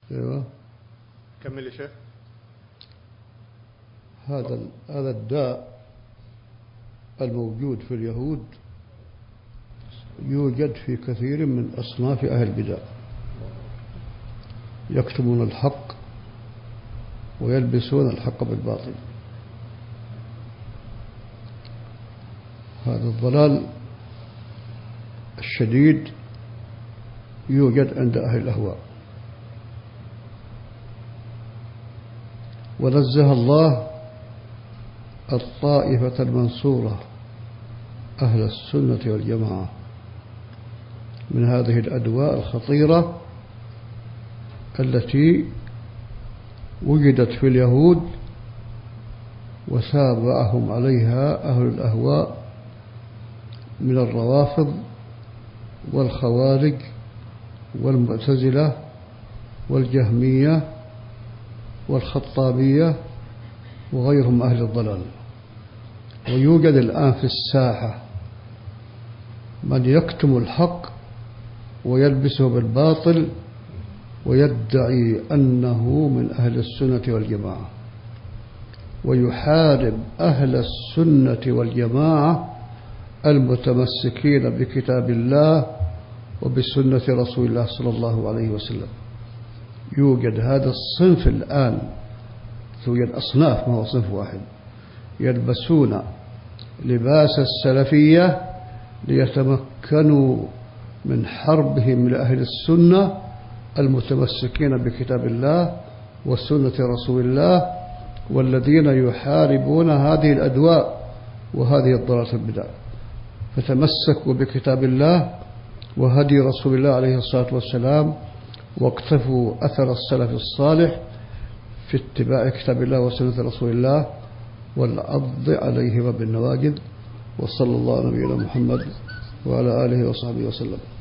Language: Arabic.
أيوة. كمل يا شيخ. هذا الداء الموجود في اليهود يوجد في كثير من أصناف أهل البدع، يكتمون الحق ويلبسون الحق بالباطل. هذا الضلال الشديد يوجد عند أهل الأهواء، ونزه الله الطائفة المنصورة أهل السنة والجماعة من هذه الأدواء الخطيرة التي وجدت في اليهود وسابعهم عليها أهل الأهواء من الروافض والخوارج والمعتزلة والجهمية والخطابية وغيرهم أهل الضلال. ويوجد الآن في الساحة من يكتم الحق ويلبسه بالباطل ويدعي أنه من أهل السنة والجماعة، ويحارب أهل السنة والجماعة المتمسكين بكتاب الله وبسنة رسول الله صلى الله عليه وسلم. يوجد هذا الصنف الآن، توجد أصناف، ما هو صنف واحد، يلبسون لباس السلفية ليتمكنوا من حربهم لأهل السنة المتمسكين بكتاب الله وسنة رسول الله، والذين يحاربون هذه الأدواء وهذه الضلالات البدع. فتمسكوا بكتاب الله وهدي رسول الله عليه الصلاة والسلام، واقتفوا أثر السلف الصالح في اتباع كتاب الله وسنة رسول الله والعض عليهما بالنواجذ. وصلى الله على نبينا محمد وعلى آله وصحبه وسلم.